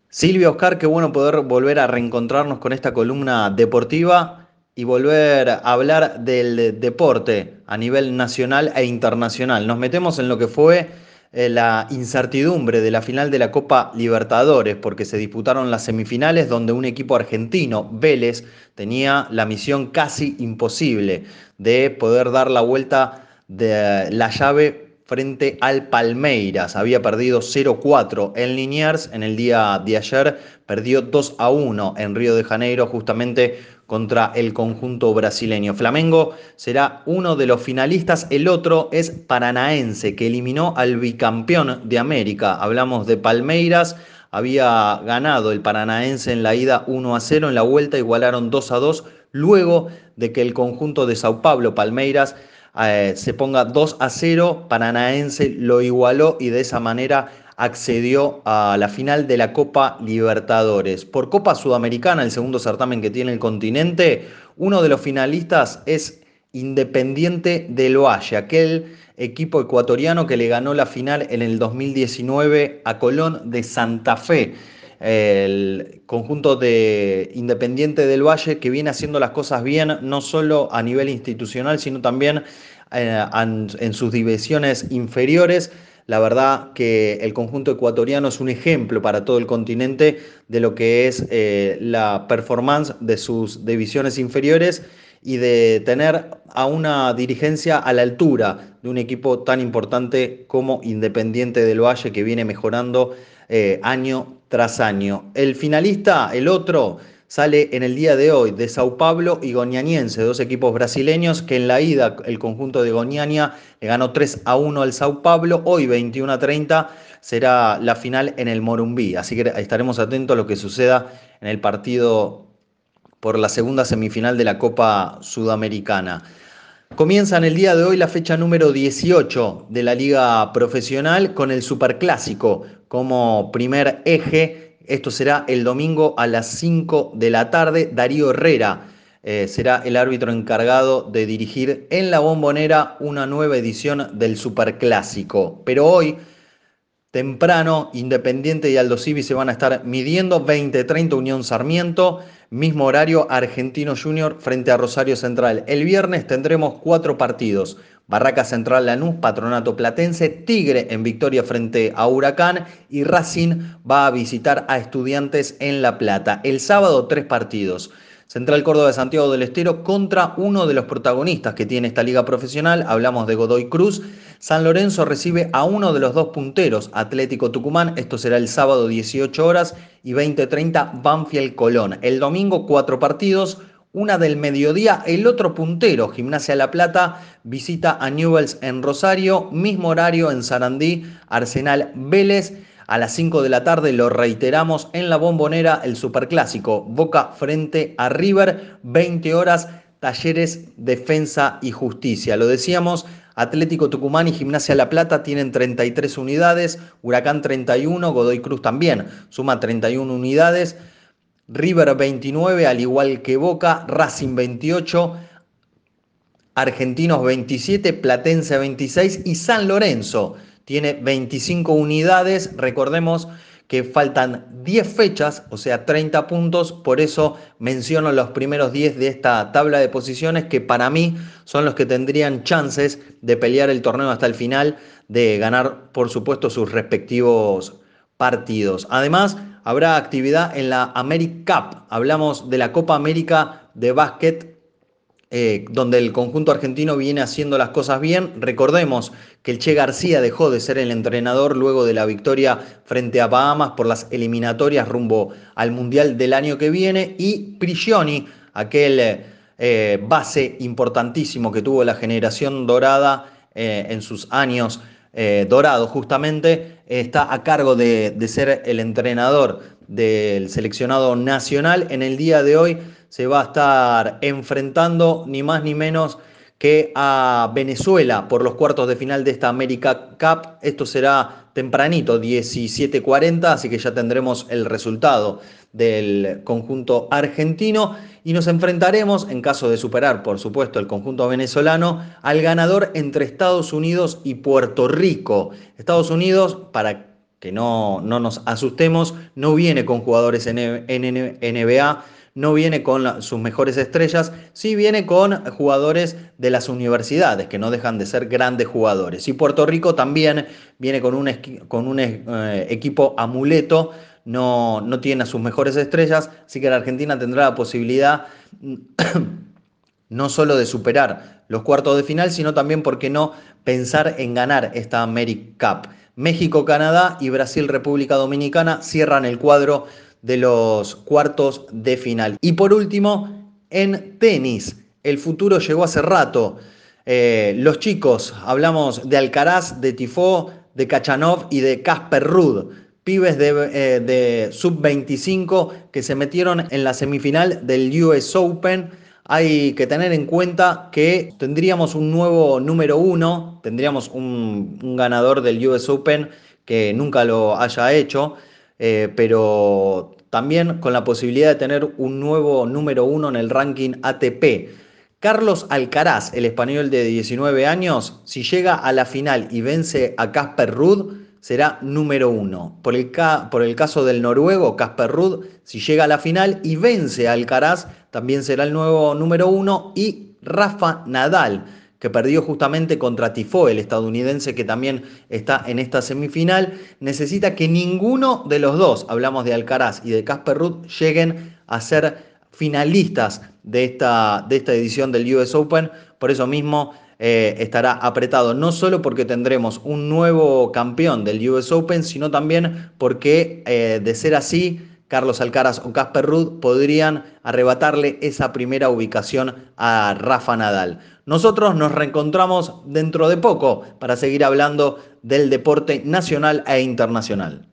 Silvia, Oscar, qué bueno poder volver a reencontrarnos con esta columna deportiva y volver a hablar del deporte a nivel nacional e internacional. Nos metemos en lo que fue la incertidumbre de la final de la Copa Libertadores, porque se disputaron las semifinales donde un equipo argentino, Vélez, tenía la misión casi imposible de poder dar la vuelta de la llave frente al Palmeiras. Había perdido 0-4 en Liniers en el día de ayer, perdió 2-1 en Río de Janeiro justamente contra el conjunto brasileño. Flamengo será uno de los finalistas, el otro es Paranaense, que eliminó al bicampeón de América. Hablamos de Palmeiras. Había ganado el Paranaense en la ida 1-0, en la vuelta igualaron 2-2, luego de que el conjunto de Sao Paulo, Palmeiras, se ponga 2-0, Paranaense lo igualó y de esa manera accedió a la final de la Copa Libertadores. Por Copa Sudamericana, el segundo certamen que tiene el continente, uno de los finalistas es Independiente del Valle, aquel equipo ecuatoriano que le ganó la final en el 2019 a Colón de Santa Fe. El conjunto de Independiente del Valle que viene haciendo las cosas bien, no solo a nivel institucional, sino también en sus divisiones inferiores. La verdad que el conjunto ecuatoriano es un ejemplo para todo el continente de lo que es la performance de sus divisiones inferiores y de tener a una dirigencia a la altura de un equipo tan importante como Independiente del Valle, que viene mejorando año tras año. El finalista, el otro, sale en el día de hoy de Sao Paulo y Goianiense, dos equipos brasileños que en la ida el conjunto de Goiania le ganó 3-1 al Sao Paulo. Hoy 21:30 será la final en el Morumbí, así que estaremos atentos a lo que suceda en el partido por la segunda semifinal de la Copa Sudamericana. Comienza en el día de hoy la fecha número 18 de la Liga Profesional con el Superclásico como primer eje. Esto será el domingo a las 5 de la tarde. Darío Herrera será el árbitro encargado de dirigir en la Bombonera una nueva edición del Superclásico. Pero hoy temprano, Independiente y Aldo Civi se van a estar midiendo. 20:30 Unión Sarmiento, mismo horario Argentino Junior frente a Rosario Central. El viernes tendremos 4 partidos: Barraca Central Lanús, Patronato Platense, Tigre en victoria frente a Huracán y Racing va a visitar a Estudiantes en La Plata. El sábado 3 partidos: Central Córdoba de Santiago del Estero contra uno de los protagonistas que tiene esta liga profesional, hablamos de Godoy Cruz. San Lorenzo recibe a uno de los dos punteros, Atlético Tucumán. Esto será el sábado 18 horas y 20:30 Banfield Colón. El domingo 4 partidos, una del mediodía, el otro puntero, Gimnasia La Plata, visita a Newell's en Rosario, mismo horario en Sarandí, Arsenal Vélez. A las 5 de la tarde, lo reiteramos, en la Bombonera, el Superclásico, Boca frente a River, 20 horas, Talleres, Defensa y Justicia. Lo decíamos, Atlético Tucumán y Gimnasia La Plata tienen 33 unidades, Huracán 31, Godoy Cruz también suma 31 unidades, River 29, al igual que Boca, Racing 28, Argentinos 27, Platense 26 y San Lorenzo tiene 25 unidades. Recordemos que faltan 10 fechas, o sea, 30 puntos. Por eso menciono los primeros 10 de esta tabla de posiciones, que para mí son los que tendrían chances de pelear el torneo hasta el final, de ganar, por supuesto, sus respectivos partidos. Además, habrá actividad en la America Cup. Hablamos de la Copa América de básquet, donde el conjunto argentino viene haciendo las cosas bien. Recordemos que el Che García dejó de ser el entrenador luego de la victoria frente a Bahamas por las eliminatorias rumbo al Mundial del año que viene, y Prigioni, aquel base importantísimo que tuvo la generación dorada en sus años dorados justamente, está a cargo de ser el entrenador del seleccionado nacional. En el día de hoy se va a estar enfrentando ni más ni menos que a Venezuela por los cuartos de final de esta America Cup. Esto será tempranito, 17:40, así que ya tendremos el resultado del conjunto argentino y nos enfrentaremos, en caso de superar, por supuesto, el conjunto venezolano, al ganador entre Estados Unidos y Puerto Rico. Estados Unidos, para que no nos asustemos, no viene con jugadores en NBA, no viene con sus mejores estrellas, sí viene con jugadores de las universidades, que no dejan de ser grandes jugadores. Y Puerto Rico también viene con un equipo amuleto, no tiene a sus mejores estrellas, así que la Argentina tendrá la posibilidad no solo de superar los cuartos de final, sino también, ¿por qué no?, pensar en ganar esta AmeriCup. México, Canadá y Brasil, República Dominicana cierran el cuadro de los cuartos de final. Y por último, en tenis, el futuro llegó hace rato. Los chicos, hablamos de Alcaraz, de Tifó, de Kachanov y de Casper Ruud, pibes de sub-25 que se metieron en la semifinal del US Open. Hay que tener en cuenta que tendríamos un nuevo número uno, tendríamos un ganador del US Open que nunca lo haya hecho, pero también con la posibilidad de tener un nuevo número uno en el ranking ATP. Carlos Alcaraz, el español de 19 años, si llega a la final y vence a Casper Ruud, será número uno. Por el caso del noruego, Casper Ruud, si llega a la final y vence a Alcaraz, también será el nuevo número uno. Y Rafa Nadal, que perdió justamente contra Tifoe, el estadounidense que también está en esta semifinal, necesita que ninguno de los dos, hablamos de Alcaraz y de Casper Ruud, lleguen a ser finalistas de esta edición del US Open. Por eso mismo estará apretado, no solo porque tendremos un nuevo campeón del US Open, sino también porque, de ser así, Carlos Alcaraz o Casper Ruud podrían arrebatarle esa primera ubicación a Rafa Nadal. Nosotros nos reencontramos dentro de poco para seguir hablando del deporte nacional e internacional.